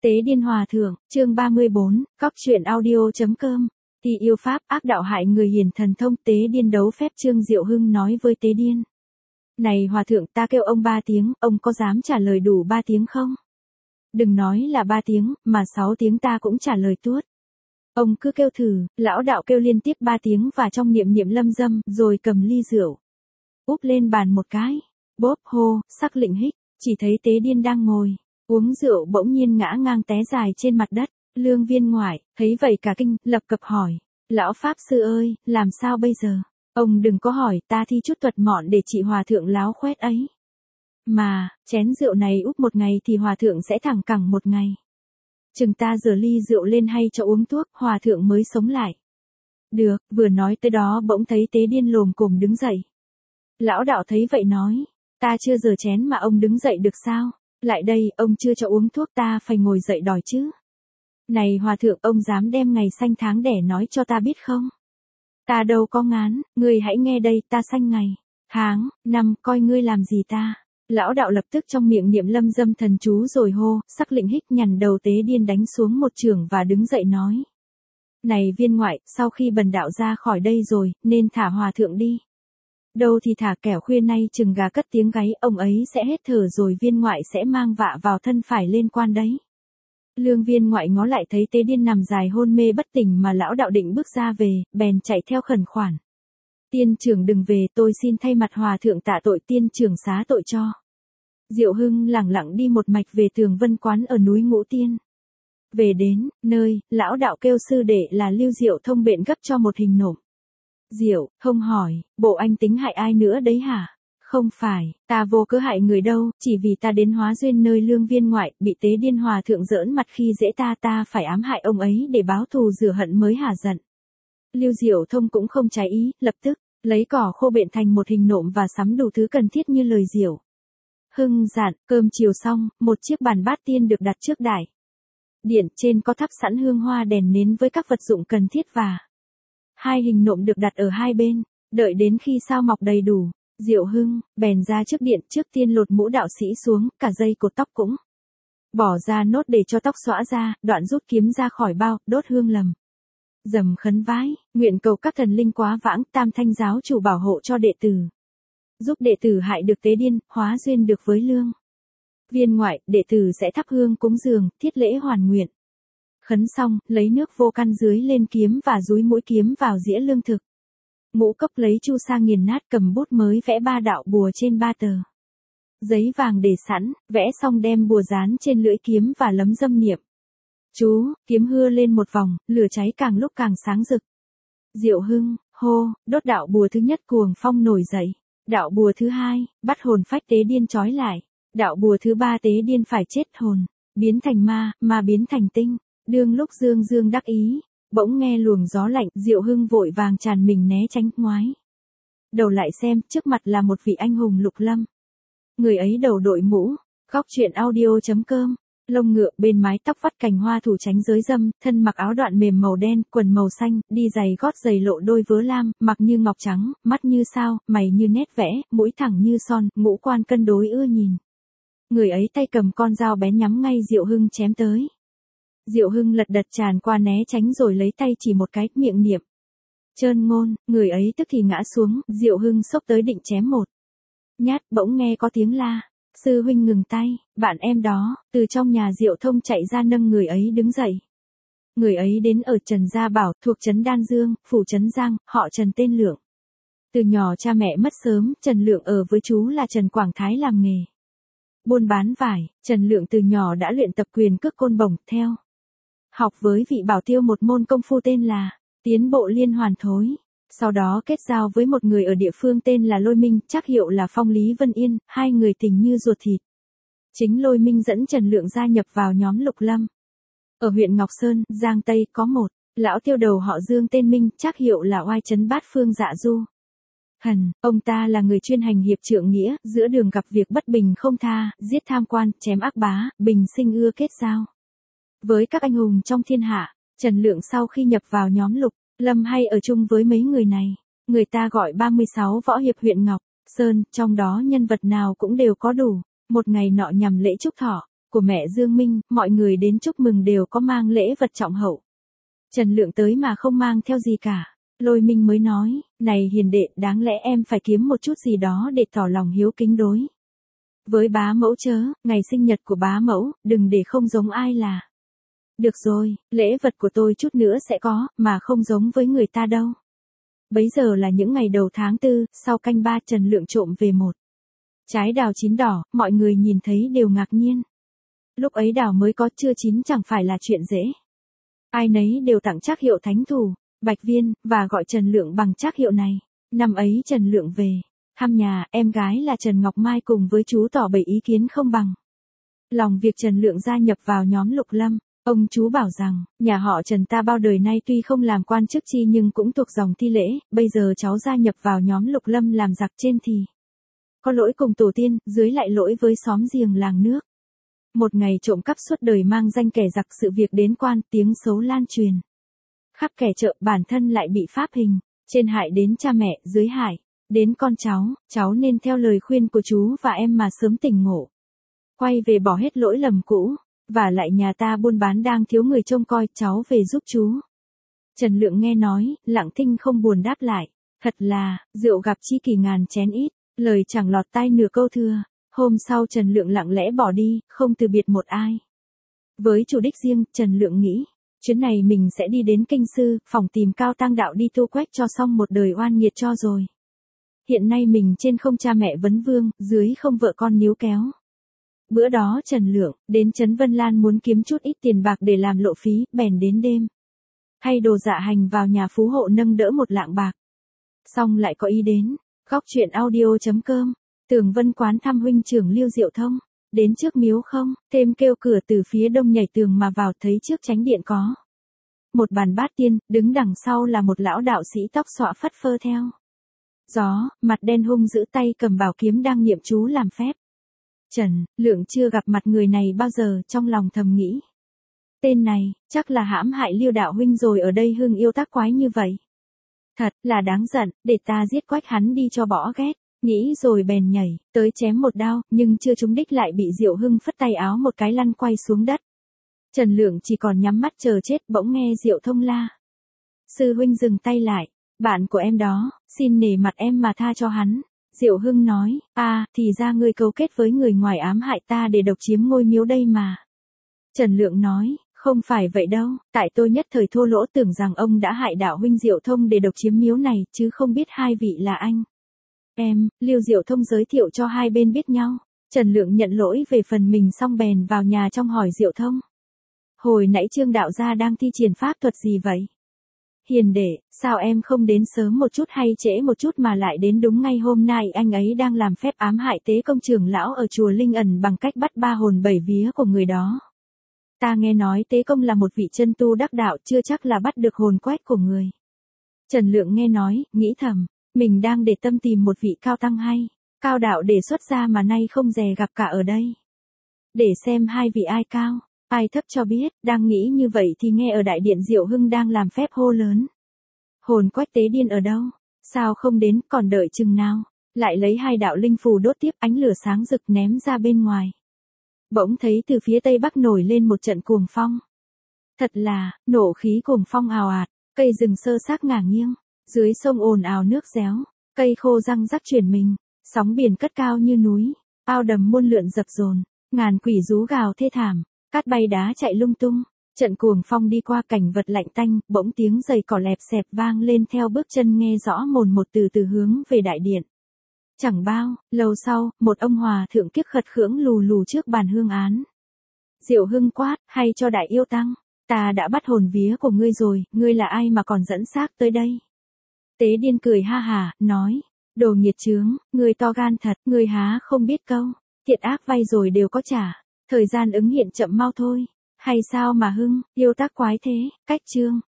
Tế Điên Hòa Thượng, chương 34, Cóc truyện audio.com. Thì yêu pháp ác đạo hại người hiền thần thông Tế Điên đấu phép. Trương Diệu Hưng nói với Tế Điên. Này Hòa Thượng, ta kêu ông 3 tiếng, ông có dám trả lời đủ 3 tiếng không? Đừng nói là 3 tiếng, mà 6 tiếng ta cũng trả lời tuốt. Ông cứ kêu thử. Lão đạo kêu liên tiếp 3 tiếng và trong niệm niệm lâm dâm, rồi cầm ly rượu úp lên bàn một cái. Bốp hô, sắc lịnh hích, chỉ thấy Tế Điên đang ngồi uống rượu bỗng nhiên ngã ngang té dài trên mặt đất. Lương Viên Ngoại thấy vậy cả kinh, lập cập hỏi: Lão Pháp Sư ơi, làm sao bây giờ? Ông đừng có hỏi, ta thi chút thuật mọn để trị Hòa Thượng láo khoét ấy. Mà, chén rượu này úp một ngày thì Hòa Thượng sẽ thẳng cẳng một ngày. Chừng ta rửa ly rượu lên hay cho uống thuốc, Hòa Thượng mới sống lại. Được, vừa nói tới đó bỗng thấy Tế Điên lồm cồm đứng dậy. Lão đạo thấy vậy nói: Ta chưa rửa chén mà ông đứng dậy được sao? Lại đây, ông chưa cho uống thuốc ta phải ngồi dậy đòi chứ. Này Hòa Thượng, ông dám đem ngày sanh tháng đẻ nói cho ta biết không? Ta đâu có ngán, ngươi hãy nghe đây, ta sanh ngày, tháng, năm, coi ngươi làm gì ta. Lão đạo lập tức trong miệng niệm lâm dâm thần chú rồi hô, sắc lịnh hích nhằn đầu Tế Điên đánh xuống một chưởng và đứng dậy nói. Này Viên Ngoại, sau khi bần đạo ra khỏi đây rồi, nên thả Hòa Thượng đi. Đâu thì thả, kẻo khuya nay chừng gà cất tiếng gáy, ông ấy sẽ hết thở rồi Viên Ngoại sẽ mang vạ vào thân phải lên quan đấy. Lương Viên Ngoại ngó lại thấy Tế Điên nằm dài hôn mê bất tỉnh mà lão đạo định bước ra về, bèn chạy theo khẩn khoản. Tiên trưởng đừng về, tôi xin thay mặt Hòa Thượng tạ tội, tiên trưởng xá tội cho. Diệu Hưng lẳng lặng đi một mạch về Tường Vân Quán ở núi Ngũ Tiên. Về đến nơi, lão đạo kêu sư đệ là Lưu Diệu Thông bện gấp cho một hình nộm. Diệu Thông hỏi, bộ anh tính hại ai nữa đấy hả? Không phải, ta vô cớ hại người đâu, chỉ vì ta đến hóa duyên nơi Lương Viên Ngoại, bị Tế Điên Hòa Thượng giỡn mặt khi dễ ta phải ám hại ông ấy để báo thù rửa hận mới hả giận. Lưu Diệu Thông cũng không trái ý, lập tức lấy cỏ khô bện thành một hình nộm và sắm đủ thứ cần thiết như lời Diệu Hưng dặn. Cơm chiều xong, một chiếc bàn bát tiên được đặt trước đại điện, trên có thắp sẵn hương hoa đèn nến với các vật dụng cần thiết và 2 hình nộm được đặt ở hai bên. Đợi đến khi sao mọc đầy đủ, Diệu Hưng bèn ra trước điện, trước tiên lột mũ đạo sĩ xuống, cả dây cột tóc cũng bỏ ra nốt để cho tóc xõa ra, đoạn rút kiếm ra khỏi bao, đốt hương lầm dầm khấn vái, nguyện cầu các thần linh quá vãng, Tam Thanh giáo chủ bảo hộ cho đệ tử, giúp đệ tử hại được Tế Điên, hóa duyên được với Lương Viên Ngoại. Đệ tử sẽ thắp hương cúng dường, thiết lễ hoàn nguyện. Khấn xong, lấy nước vô căn dưới lên kiếm và dúi mũi kiếm vào dĩa lương thực. Ngũ Cốc lấy chu sa nghiền nát, cầm bút mới vẽ 3 đạo bùa trên 3 tờ giấy vàng để sẵn, vẽ xong đem bùa dán trên lưỡi kiếm và lấm dâm niệm chú, kiếm hưa lên một vòng, lửa cháy càng lúc càng sáng rực. Diệu Hưng hô, đốt đạo bùa thứ nhất, cuồng phong nổi dậy. Đạo bùa thứ hai, bắt hồn phách Tế Điên trói lại. Đạo bùa thứ ba, Tế Điên phải chết hồn, biến thành ma, ma biến thành tinh. Đương lúc Dương Dương đắc ý, bỗng nghe luồng gió lạnh, Diệu Hưng vội vàng tràn mình né tránh, ngoái đầu lại xem, trước mặt là một vị anh hùng lục lâm. Người ấy đầu đội mũ, Cóc truyện audio.com, lông ngựa, bên mái tóc vắt cành hoa thủ tránh giới dâm, thân mặc áo đoạn mềm màu đen, quần màu xanh, đi giày gót giày lộ đôi vớ lam, mặt như ngọc trắng, mắt như sao, mày như nét vẽ, mũi thẳng như son, ngũ quan cân đối ưa nhìn. Người ấy tay cầm con dao bén nhắm ngay Diệu Hưng chém tới. Diệu Hưng lật đật tràn qua né tránh rồi lấy tay chỉ một cái, miệng niệm chơn ngôn, người ấy tức thì ngã xuống. Diệu Hưng xốc tới định chém một nhát, bỗng nghe có tiếng la. Sư huynh ngừng tay, bạn em đó. Từ trong nhà Diệu Thông chạy ra nâng người ấy đứng dậy. Người ấy đến ở Trần Gia Bảo, thuộc trấn Đan Dương, phủ Trấn Giang, họ Trần tên Lượng. Từ nhỏ cha mẹ mất sớm, Trần Lượng ở với chú là Trần Quảng Thái làm nghề buôn bán vải. Trần Lượng từ nhỏ đã luyện tập quyền cước côn bổng, theo học với vị bảo tiêu một môn công phu tên là Tiến Bộ Liên Hoàn Thối. Sau đó kết giao với một người ở địa phương tên là Lôi Minh, trác hiệu là Phong Lý Vân Yên, hai người tình như ruột thịt. Chính Lôi Minh dẫn Trần Lượng gia nhập vào nhóm Lục Lâm. Ở huyện Ngọc Sơn, Giang Tây có một lão tiêu đầu họ Dương tên Minh, trác hiệu là Oai Trấn Bát Phương Dạ Du Hần. Ông ta là người chuyên hành hiệp trượng nghĩa, giữa đường gặp việc bất bình không tha, giết tham quan, chém ác bá, bình sinh ưa kết giao với các anh hùng trong thiên hạ. Trần Lượng sau khi nhập vào nhóm Lục Lâm hay ở chung với mấy người này. Người ta gọi 36 võ hiệp huyện Ngọc Sơn, trong đó nhân vật nào cũng đều có đủ. Một ngày nọ nhằm lễ chúc thọ của mẹ Dương Minh, mọi người đến chúc mừng đều có mang lễ vật trọng hậu. Trần Lượng tới mà không mang theo gì cả. Lôi Minh mới nói, này hiền đệ, đáng lẽ em phải kiếm một chút gì đó để tỏ lòng hiếu kính đối với bá mẫu chớ, ngày sinh nhật của bá mẫu, đừng để không giống ai là. Được rồi, lễ vật của tôi chút nữa sẽ có, mà không giống với người ta đâu. Bấy giờ là những ngày đầu tháng 4, sau canh 3 Trần Lượng trộm về một trái đào chín đỏ, mọi người nhìn thấy đều ngạc nhiên. Lúc ấy đào mới có chưa chín chẳng phải là chuyện dễ. Ai nấy đều tặng trác hiệu thánh thủ, bạch viên, và gọi Trần Lượng bằng trác hiệu này. Năm ấy Trần Lượng về thăm nhà, em gái là Trần Ngọc Mai cùng với chú tỏ bày ý kiến không bằng lòng việc Trần Lượng gia nhập vào nhóm Lục Lâm. Ông chú bảo rằng, nhà họ Trần ta bao đời nay tuy không làm quan chức chi nhưng cũng thuộc dòng thi lễ, bây giờ cháu gia nhập vào nhóm Lục Lâm làm giặc trên thì có lỗi cùng tổ tiên, dưới lại lỗi với xóm giềng làng nước. Một ngày trộm cắp suốt đời mang danh kẻ giặc, sự việc đến quan, tiếng xấu lan truyền khắp kẻ chợ, bản thân lại bị pháp hình, trên hại đến cha mẹ, dưới hại đến con cháu nên theo lời khuyên của chú và em mà sớm tỉnh ngộ, quay về bỏ hết lỗi lầm cũ, và lại nhà ta buôn bán đang thiếu người trông coi, cháu về giúp chú. Trần Lượng nghe nói, lặng thinh không buồn đáp lại, thật là, rượu gặp chi kỷ ngàn chén ít, lời chẳng lọt tai nửa câu thưa. Hôm sau Trần Lượng lặng lẽ bỏ đi, không từ biệt một ai. Với chủ đích riêng, Trần Lượng nghĩ, chuyến này mình sẽ đi đến Kinh Sư, phòng tìm Cao Tăng Đạo đi tu quét cho xong một đời oan nghiệt cho rồi. Hiện nay mình trên không cha mẹ vấn vương, dưới không vợ con níu kéo. Bữa đó Trần Lượng đến Trấn Vân Lan muốn kiếm chút ít tiền bạc để làm lộ phí, bèn đến đêm hay đồ dạ hành vào nhà phú hộ nâng đỡ một lạng bạc. Xong lại có ý đến góc chuyện audio.com. Tường Vân quán thăm huynh trưởng Lưu Diệu Thông. Đến trước miếu không, thêm kêu cửa từ phía đông nhảy tường mà vào, thấy trước chánh điện có một bàn bát tiên, đứng đằng sau là một lão đạo sĩ tóc xõa phất phơ theo gió, mặt đen hung giữ tay cầm bảo kiếm đang niệm chú làm phép. Trần Lượng chưa gặp mặt người này bao giờ, trong lòng thầm nghĩ, tên này chắc là hãm hại Lưu đạo huynh rồi, ở đây hưng yêu tác quái như vậy. Thật là đáng giận, để ta giết quách hắn đi cho bỏ ghét. Nghĩ rồi bèn nhảy tới chém một đao, nhưng chưa trúng đích lại bị Diệu Hưng phất tay áo một cái lăn quay xuống đất. Trần Lượng chỉ còn nhắm mắt chờ chết, bỗng nghe Diệu Thông la: sư huynh dừng tay lại, bạn của em đó, xin nể mặt em mà tha cho hắn. Diệu Hưng nói, thì ra ngươi cấu kết với người ngoài ám hại ta để độc chiếm ngôi miếu đây mà. Trần Lượng nói, không phải vậy đâu, tại tôi nhất thời thô lỗ tưởng rằng ông đã hại đạo huynh Diệu Thông để độc chiếm miếu này, chứ không biết hai vị là anh em. Lưu Diệu Thông giới thiệu cho hai bên biết nhau. Trần Lượng nhận lỗi về phần mình xong bèn vào nhà trong hỏi Diệu Thông, hồi nãy Trương đạo gia đang thi triển pháp thuật gì vậy? Hiền đệ, sao em không đến sớm một chút hay trễ một chút mà lại đến đúng ngay hôm nay anh ấy đang làm phép ám hại Tế Công trưởng lão ở chùa Linh Ẩn bằng cách bắt 3 hồn 7 vía của người đó. Ta nghe nói Tế Công là một vị chân tu đắc đạo, chưa chắc là bắt được hồn quách của người. Trần Lượng nghe nói, nghĩ thầm, mình đang để tâm tìm một vị cao tăng hay cao đạo để xuất ra mà nay không dè gặp cả ở đây. Để xem hai vị ai cao, ai thấp cho biết. Đang nghĩ như vậy thì nghe ở đại điện Diệu Hưng đang làm phép hô lớn: hồn quách tế điên ở đâu? Sao không đến, còn đợi chừng nào? Lại lấy 2 đạo linh phù đốt tiếp, ánh lửa sáng rực ném ra bên ngoài. Bỗng thấy từ phía tây bắc nổi lên một trận cuồng phong. Thật là, nổ khí cuồng phong ào ạt, cây rừng sơ xác ngả nghiêng, dưới sông ồn ào nước réo, cây khô răng rắc chuyển mình, sóng biển cất cao như núi, ao đầm muôn lượn dập dồn, ngàn quỷ rú gào thê thảm, cát bay đá chạy lung tung. Trận cuồng phong đi qua, cảnh vật lạnh tanh, bỗng tiếng giày cỏ lẹp xẹp vang lên theo bước chân nghe rõ mồn một, từ hướng về đại điện. Chẳng bao lâu sau, một ông hòa thượng kiếc khật khưỡng lù lù trước bàn hương án. Diệu Hưng quát, hay cho đại yêu tăng, ta đã bắt hồn vía của ngươi rồi, ngươi là ai mà còn dẫn xác tới đây? Tế Điên cười ha hả, nói, đồ nghiệt chướng, ngươi to gan thật, ngươi há không biết câu, thiện ác vay rồi đều có trả, thời gian ứng hiện chậm mau thôi. Hay sao mà Hưng, yêu tác quái thế? Cách chương